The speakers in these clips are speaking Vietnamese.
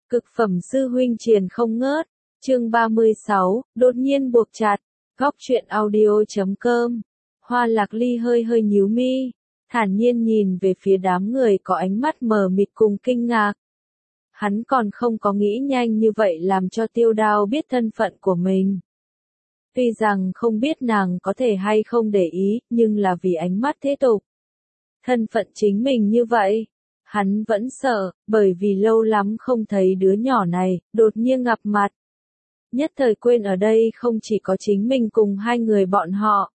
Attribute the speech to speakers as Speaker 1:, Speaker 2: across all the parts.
Speaker 1: Cực phẩm sư huynh triền không ngớt. Chương 36, đột nhiên buộc chặt. Góc truyện audio.com. Hoa Lạc Ly hơi hơi nhíu mi, thản nhiên nhìn về phía đám người có ánh mắt mờ mịt cùng kinh ngạc. Hắn còn không có nghĩ nhanh như vậy làm cho Tiêu Đao biết thân phận của mình. Tuy rằng không biết nàng có thể hay không để ý, nhưng là vì ánh mắt thế tục. Thân phận chính mình như vậy, hắn vẫn sợ, bởi vì lâu lắm không thấy đứa nhỏ này, đột nhiên gặp mặt. Nhất thời quên ở đây không chỉ có chính mình cùng hai người bọn họ.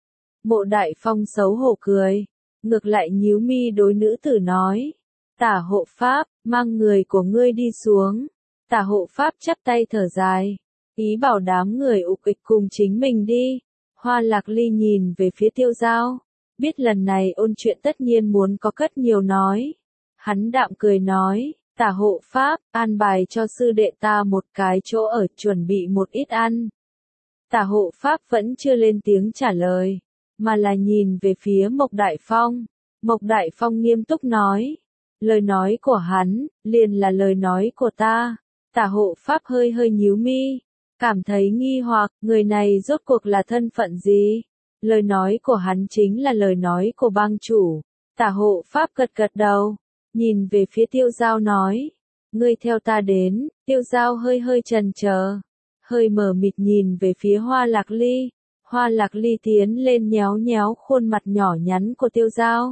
Speaker 1: Mộ Đại Phong xấu hổ cười, ngược lại nhíu mi đối nữ tử nói. Tả hộ pháp, mang người của ngươi đi xuống. Tả hộ pháp chắp tay thở dài, ý bảo đám người ục ịch cùng chính mình đi. Hoa Lạc Ly nhìn về phía Tiêu Giao, biết lần này ôn chuyện tất nhiên muốn có cất nhiều nói. Hắn đạm cười nói, tả hộ pháp, an bài cho sư đệ ta một cái chỗ ở, chuẩn bị một ít ăn. Tả hộ pháp vẫn chưa lên tiếng trả lời, mà là nhìn về phía Mộc Đại Phong. Mộc Đại Phong nghiêm túc nói, lời nói của hắn, liền là lời nói của ta. Tả hộ pháp hơi hơi nhíu mi, cảm thấy nghi hoặc, người này rốt cuộc là thân phận gì? Lời nói của hắn chính là lời nói của bang chủ. Tả hộ pháp gật gật đầu, nhìn về phía Tiêu Giao nói, ngươi theo ta đến. Tiêu Giao hơi hơi chần chờ, hơi mờ mịt nhìn về phía Hoa Lạc Ly. Hoa Lạc Ly tiến lên nhéo nhéo khuôn mặt nhỏ nhắn của Tiêu Giao.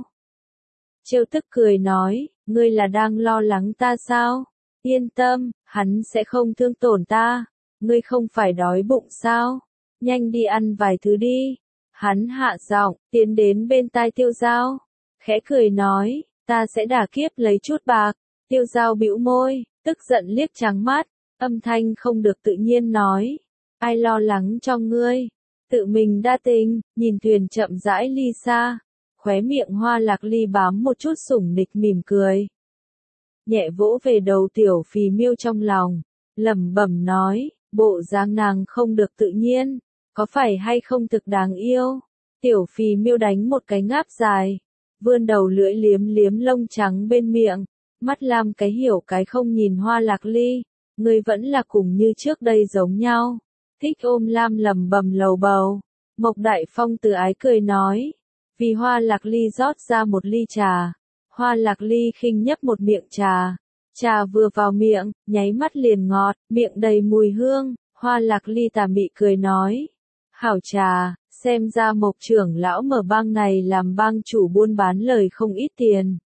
Speaker 1: Trêu tức cười nói, ngươi là đang lo lắng ta sao? Yên tâm, hắn sẽ không thương tổn ta. Ngươi không phải đói bụng sao? Nhanh đi ăn vài thứ đi. Hắn hạ giọng, tiến đến bên tai Tiêu Giao, khẽ cười nói, ta sẽ đả kiếp lấy chút bạc. Tiêu Giao bĩu môi, tức giận liếc trắng mắt, âm thanh không được tự nhiên nói, ai lo lắng cho ngươi, tự mình đa tình. Nhìn thuyền chậm rãi ly xa, khóe miệng Hoa Lạc Ly bám một chút sủng nịch mỉm cười. Nhẹ vỗ về đầu tiểu phì miêu trong lòng, lẩm bẩm nói, bộ dáng nàng không được tự nhiên, có phải hay không thực đáng yêu? Tiểu phì miêu đánh một cái ngáp dài, vươn đầu lưỡi liếm liếm lông trắng bên miệng, mắt lam cái hiểu cái không nhìn Hoa Lạc Ly, ngươi vẫn là cùng như trước đây giống nhau. Thích ôm lam lẩm bẩm lầu bầu. Mộc Đại Phong từ ái cười nói, vì Hoa Lạc Ly rót ra một ly trà. Hoa Lạc Ly khinh nhấp một miệng trà, trà vừa vào miệng, nháy mắt liền ngọt, miệng đầy mùi hương. Hoa Lạc Ly tà mị cười nói, hảo trà, xem ra Mộc trưởng lão mở bang này làm bang chủ buôn bán lời không ít tiền.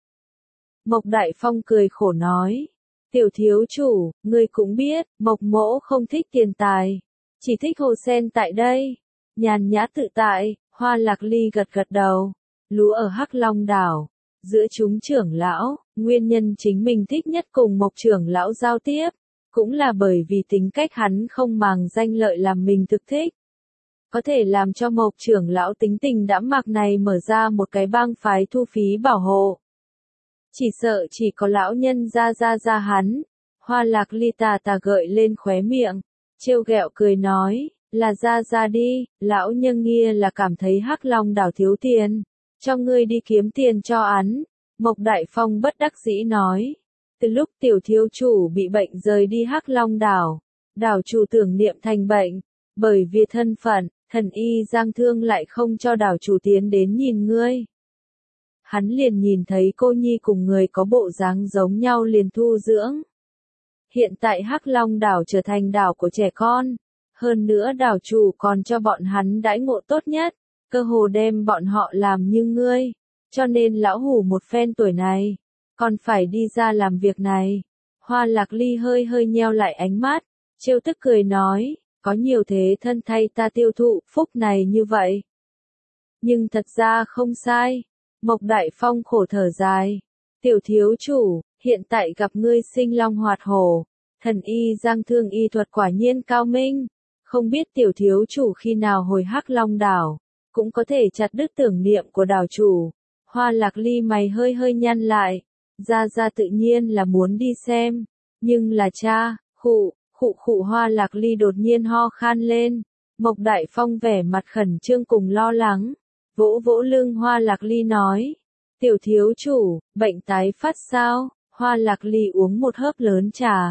Speaker 1: Mộc Đại Phong cười khổ nói, tiểu thiếu chủ, ngươi cũng biết, Mộc mỗ không thích tiền tài, chỉ thích hồ sen tại đây. Nhàn nhã tự tại. Hoa Lạc Ly gật gật đầu, lúa ở Hắc Long đảo, giữa chúng trưởng lão, nguyên nhân chính mình thích nhất cùng Mộc trưởng lão giao tiếp, cũng là bởi vì tính cách hắn không màng danh lợi làm mình thực thích. Có thể làm cho Mộc trưởng lão tính tình đãm mạc này mở ra một cái bang phái thu phí bảo hộ. Chỉ sợ chỉ có lão nhân ra hắn. Hoa Lạc Ly tà gợi lên khóe miệng, trêu ghẹo cười nói, là ra đi, lão nhân kia là cảm thấy Hắc Long đảo thiếu tiền, cho ngươi đi kiếm tiền cho hắn. Mộc Đại Phong bất đắc dĩ nói, từ lúc tiểu thiếu chủ bị bệnh rời đi Hắc Long đảo, đảo chủ tưởng niệm thành bệnh, bởi vì thân phận, thần y Giang Thương lại không cho đảo chủ tiến đến nhìn ngươi. Hắn liền nhìn thấy cô nhi cùng người có bộ dáng giống nhau liền thu dưỡng. Hiện tại Hắc Long đảo trở thành đảo của trẻ con, hơn nữa đảo chủ còn cho bọn hắn đãi ngộ tốt nhất, cơ hồ đem bọn họ làm như ngươi, cho nên lão hủ một phen tuổi này, còn phải đi ra làm việc này. Hoa Lạc Ly hơi hơi nheo lại ánh mắt, trêu tức cười nói, có nhiều thế thân thay ta tiêu thụ phúc này như vậy. Nhưng thật ra không sai. Mộc Đại Phong khổ thở dài, tiểu thiếu chủ, hiện tại gặp ngươi sinh long hoạt hổ, thần y Giang Thương y thuật quả nhiên cao minh, không biết tiểu thiếu chủ khi nào hồi Hắc Long đảo, cũng có thể chặt đứt tưởng niệm của đảo chủ. Hoa Lạc Ly mày hơi hơi nhăn lại, ra tự nhiên là muốn đi xem, nhưng là cha, khụ. Hoa Lạc Ly đột nhiên ho khan lên, Mộc Đại Phong vẻ mặt khẩn trương cùng lo lắng, vỗ vỗ lưng Hoa Lạc Ly nói, tiểu thiếu chủ, bệnh tái phát sao? Hoa Lạc Ly uống một hớp lớn trà,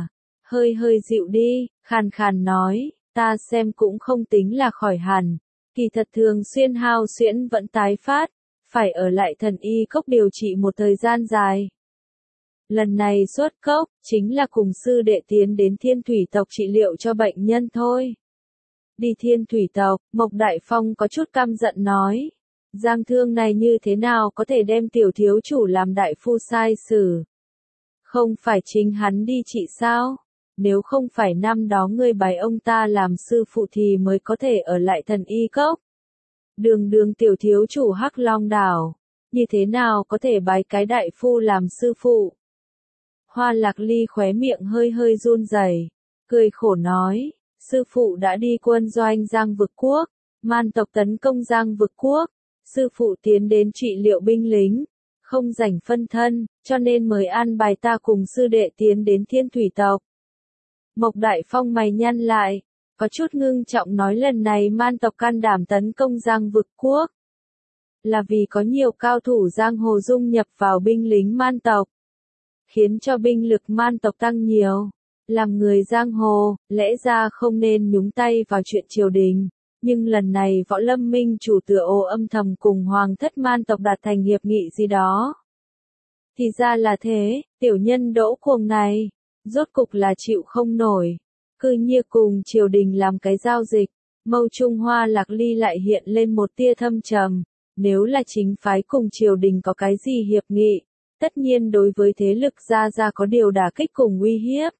Speaker 1: hơi hơi dịu đi, khàn khàn nói, ta xem cũng không tính là khỏi hẳn, kỳ thật thường xuyên hao xuyễn vẫn tái phát, phải ở lại thần y cốc điều trị một thời gian dài. Lần này xuất cốc, chính là cùng sư đệ tiến đến Thiên Thủy tộc trị liệu cho bệnh nhân thôi. Đi Thiên Thủy tộc, Mộc Đại Phong có chút căm giận nói. Giang Thương này như thế nào có thể đem tiểu thiếu chủ làm đại phu sai xử? Không phải chính hắn đi trị sao? Nếu không phải năm đó ngươi bái ông ta làm sư phụ thì mới có thể ở lại thần y cốc. Đường đường tiểu thiếu chủ Hắc Long đảo, như thế nào có thể bái cái đại phu làm sư phụ? Hoa Lạc Ly khóe miệng hơi hơi run rẩy, cười khổ nói, sư phụ đã đi quân doanh Giang Vực Quốc, man tộc tấn công Giang Vực Quốc, sư phụ tiến đến trị liệu binh lính, không rảnh phân thân, cho nên mới an bài ta cùng sư đệ tiến đến Thiên Thủy tộc. Mộc Đại Phong mày nhăn lại, có chút ngưng trọng nói lần này man tộc can đảm tấn công Giang Vực Quốc, là vì có nhiều cao thủ giang hồ dung nhập vào binh lính man tộc, khiến cho binh lực man tộc tăng nhiều. Làm người giang hồ, lẽ ra không nên nhúng tay vào chuyện triều đình, nhưng lần này Võ Lâm Minh chủ tựa hồ âm thầm cùng hoàng thất man tộc đạt thành hiệp nghị gì đó. Thì ra là thế, tiểu nhân đỗ cuồng này, rốt cục là chịu không nổi, cư nhiên cùng triều đình làm cái giao dịch. Mâu Trung Hoa Lạc Ly lại hiện lên một tia thâm trầm, nếu là chính phái cùng triều đình có cái gì hiệp nghị, tất nhiên đối với thế lực gia có điều đả kích cùng uy hiếp.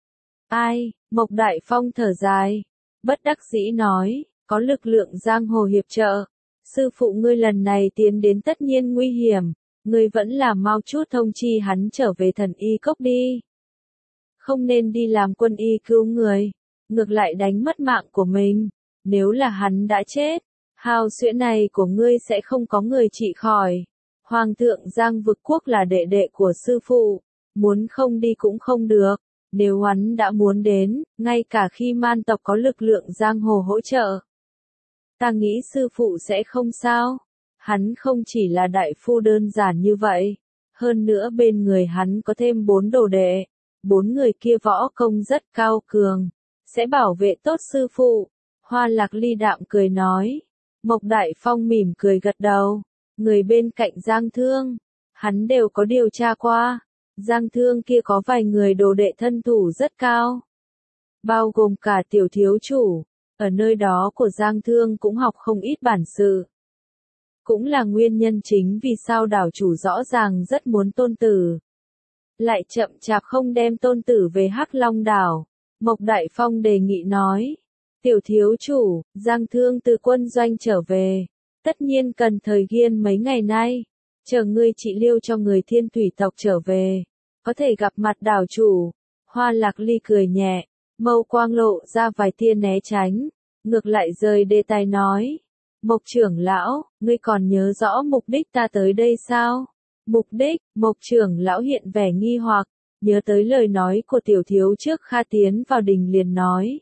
Speaker 1: Ai, Mộc Đại Phong thở dài, bất đắc dĩ nói, có lực lượng giang hồ hiệp trợ, sư phụ ngươi lần này tiến đến tất nhiên nguy hiểm, ngươi vẫn là mau chút thông chi hắn trở về thần y cốc đi. Không nên đi làm quân y cứu người, ngược lại đánh mất mạng của mình, nếu là hắn đã chết, hao xuyễn này của ngươi sẽ không có người trị khỏi. Hoàng thượng Giang Vực Quốc là đệ đệ của sư phụ, muốn không đi cũng không được. Nếu hắn đã muốn đến, ngay cả khi man tộc có lực lượng giang hồ hỗ trợ, ta nghĩ sư phụ sẽ không sao. Hắn không chỉ là đại phu đơn giản như vậy, hơn nữa bên người hắn có thêm 4 đồ đệ, 4 người kia võ công rất cao cường, sẽ bảo vệ tốt sư phụ. Hoa Lạc Ly đạm cười nói. Mộc Đại Phong mỉm cười gật đầu, người bên cạnh Giang Thương, hắn đều có điều tra qua. Giang Thương kia có vài người đồ đệ thân thủ rất cao, bao gồm cả tiểu thiếu chủ, ở nơi đó của Giang Thương cũng học không ít bản sự. Cũng là nguyên nhân chính vì sao đảo chủ rõ ràng rất muốn tôn tử, lại chậm chạp không đem tôn tử về Hắc Long đảo. Mộc Đại Phong đề nghị nói, tiểu thiếu chủ, Giang Thương từ quân doanh trở về, tất nhiên cần thời gian mấy ngày nay, chờ ngươi trị liệu cho người Thiên Thủy tộc trở về, có thể gặp mặt đảo chủ. Hoa Lạc Ly cười nhẹ, mâu quang lộ ra vài tia né tránh, ngược lại rời đề tài nói, Mộc trưởng lão, ngươi còn nhớ rõ mục đích ta tới đây sao? Mục đích, Mộc trưởng lão hiện vẻ nghi hoặc, nhớ tới lời nói của tiểu thiếu trước Kha tiến vào đình liền nói.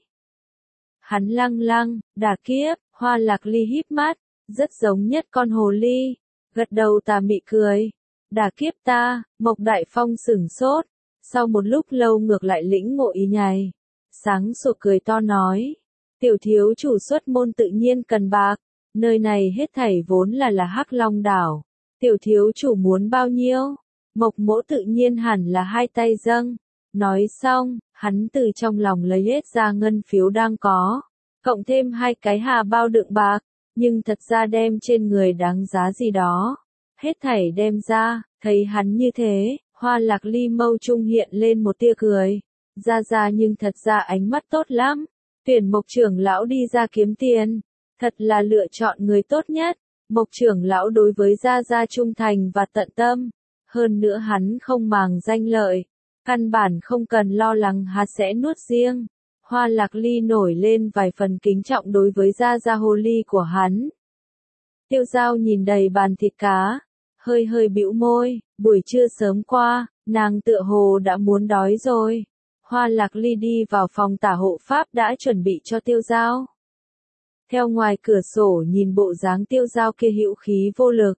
Speaker 1: Hắn lăng, đả kiếp, Hoa Lạc Ly híp mắt, rất giống nhất con hồ ly, gật đầu tà mị cười. Đả kiếp ta, Mộc Đại Phong sửng sốt, sau một lúc lâu ngược lại lĩnh ngộ ý nhày. Sáng sủa cười to nói, tiểu thiếu chủ xuất môn tự nhiên cần bạc, nơi này hết thảy vốn là Hắc Long đảo, tiểu thiếu chủ muốn bao nhiêu? Mộc mỗ tự nhiên hẳn là hai tay dâng. Nói xong, hắn từ trong lòng lấy hết ra ngân phiếu đang có, cộng thêm 2 cái hà bao đựng bạc, nhưng thật ra đem trên người đáng giá gì đó. Hết thảy đem ra, thấy hắn như thế, Hoa Lạc Ly mâu trung hiện lên một tia cười. Ra nhưng thật ra ánh mắt tốt lắm, tuyển Mộc trưởng lão đi ra kiếm tiền, thật là lựa chọn người tốt nhất. Mộc trưởng lão đối với Ra trung thành và tận tâm, hơn nữa hắn không màng danh lợi, căn bản không cần lo lắng hắn sẽ nuốt riêng. Hoa Lạc Ly nổi lên vài phần kính trọng đối với Ra hồ ly của hắn. Tiêu Giao nhìn đầy bàn thịt cá, hơi bĩu môi, buổi trưa sớm qua, nàng tựa hồ đã muốn đói rồi. Hoa Lạc Ly đi vào phòng tả hộ pháp đã chuẩn bị cho Tiêu Giao. Theo ngoài cửa sổ nhìn bộ dáng Tiêu Giao kia hữu khí vô lực,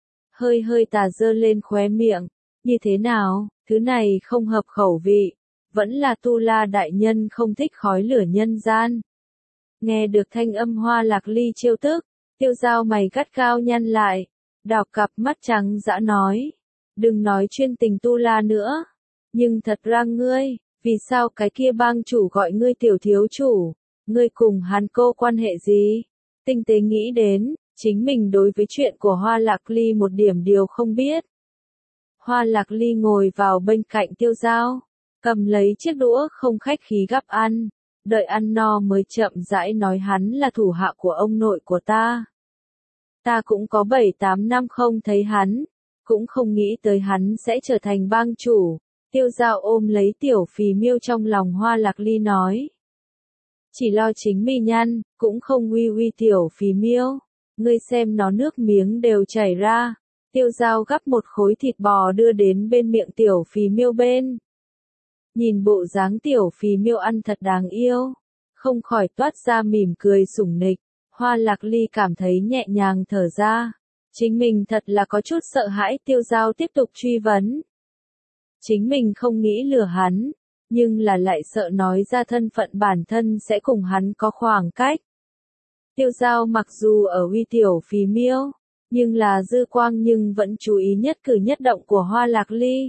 Speaker 1: hơi tà dơ lên khóe miệng, như thế nào, thứ này không hợp khẩu vị, vẫn là Tu La đại nhân không thích khói lửa nhân gian. Nghe được thanh âm Hoa Lạc Ly trêu tức, Tiêu Dao mày gắt gao nhăn lại, đào cặp mắt trắng dã nói, đừng nói chuyên tình Tu La nữa, nhưng thật ra ngươi, vì sao cái kia bang chủ gọi ngươi tiểu thiếu chủ, ngươi cùng hắn cô quan hệ gì? Tinh tế nghĩ đến, chính mình đối với chuyện của Hoa Lạc Ly một điểm điều không biết. Hoa Lạc Ly ngồi vào bên cạnh Tiêu Dao, cầm lấy chiếc đũa không khách khí gắp ăn, đợi ăn no mới chậm rãi nói hắn là thủ hạ của ông nội của ta. Ta cũng có 7-8 năm không thấy hắn, cũng không nghĩ tới hắn sẽ trở thành bang chủ. Tiêu Dao ôm lấy tiểu phì miêu trong lòng Hoa Lạc Ly nói. Chỉ lo chính mi nhăn, cũng không uy uy tiểu phì miêu. Ngươi xem nó nước miếng đều chảy ra. Tiêu Dao gắp một khối thịt bò đưa đến bên miệng tiểu phì miêu bên. Nhìn bộ dáng tiểu phì miêu ăn thật đáng yêu. Không khỏi toát ra mỉm cười sủng nịch. Hoa Lạc Ly cảm thấy nhẹ nhàng thở ra. Chính mình thật là có chút sợ hãi. Tiêu Dao tiếp tục truy vấn. Chính mình không nghĩ lừa hắn, nhưng là lại sợ nói ra thân phận bản thân sẽ cùng hắn có khoảng cách. Tiêu Dao mặc dù ở uy tiểu phì miêu, nhưng là dư quang nhưng vẫn chú ý nhất cử nhất động của Hoa Lạc Ly.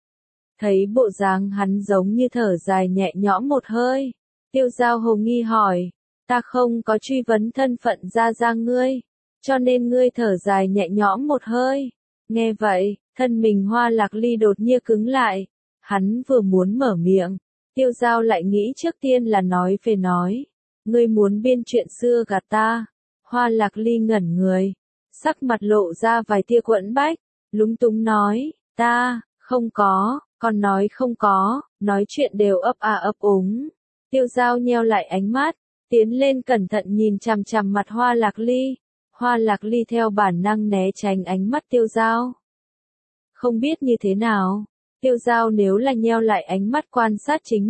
Speaker 1: Thấy bộ dáng hắn giống như thở dài nhẹ nhõm một hơi, Tiêu Dao hồ nghi hỏi, ta không có truy vấn thân phận ra ngươi, cho nên ngươi thở dài nhẹ nhõm một hơi. Nghe vậy, thân mình Hoa Lạc Ly đột nhiên cứng lại, hắn vừa muốn mở miệng, Tiêu Dao lại nghĩ trước tiên là nói về nói, ngươi muốn biên chuyện xưa gạt ta. Hoa Lạc Ly ngẩn người, sắc mặt lộ ra vài tia quẫn bách, lúng túng nói, ta, không có, còn nói không có, nói chuyện đều ấp à ấp úng. Tiêu Dao nheo lại ánh mắt, tiến lên cẩn thận nhìn chằm chằm mặt Hoa Lạc Ly. Hoa Lạc Ly theo bản năng né tránh ánh mắt Tiêu Dao. Không biết như thế nào, Tiêu Dao nếu là nheo lại ánh mắt quan sát chính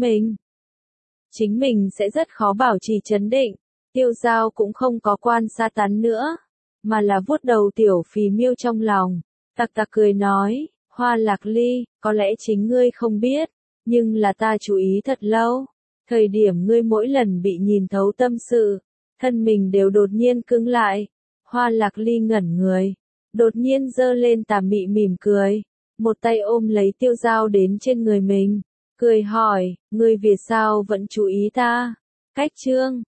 Speaker 1: mình sẽ rất khó bảo trì trấn định. Tiêu Dao cũng không có quan sát hắn nữa, mà là vuốt đầu tiểu phì miêu trong lòng, tặc tặc cười nói, Hoa Lạc Ly, có lẽ chính ngươi không biết, nhưng là ta chú ý thật lâu. Thời điểm ngươi mỗi lần bị nhìn thấu tâm sự, thân mình đều đột nhiên cứng lại. Hoa Lạc Ly ngẩn người, đột nhiên giơ lên tà mị mỉm cười, một tay ôm lấy Tiêu Dao đến trên người mình, cười hỏi, ngươi vì sao vẫn chú ý ta? Cách chương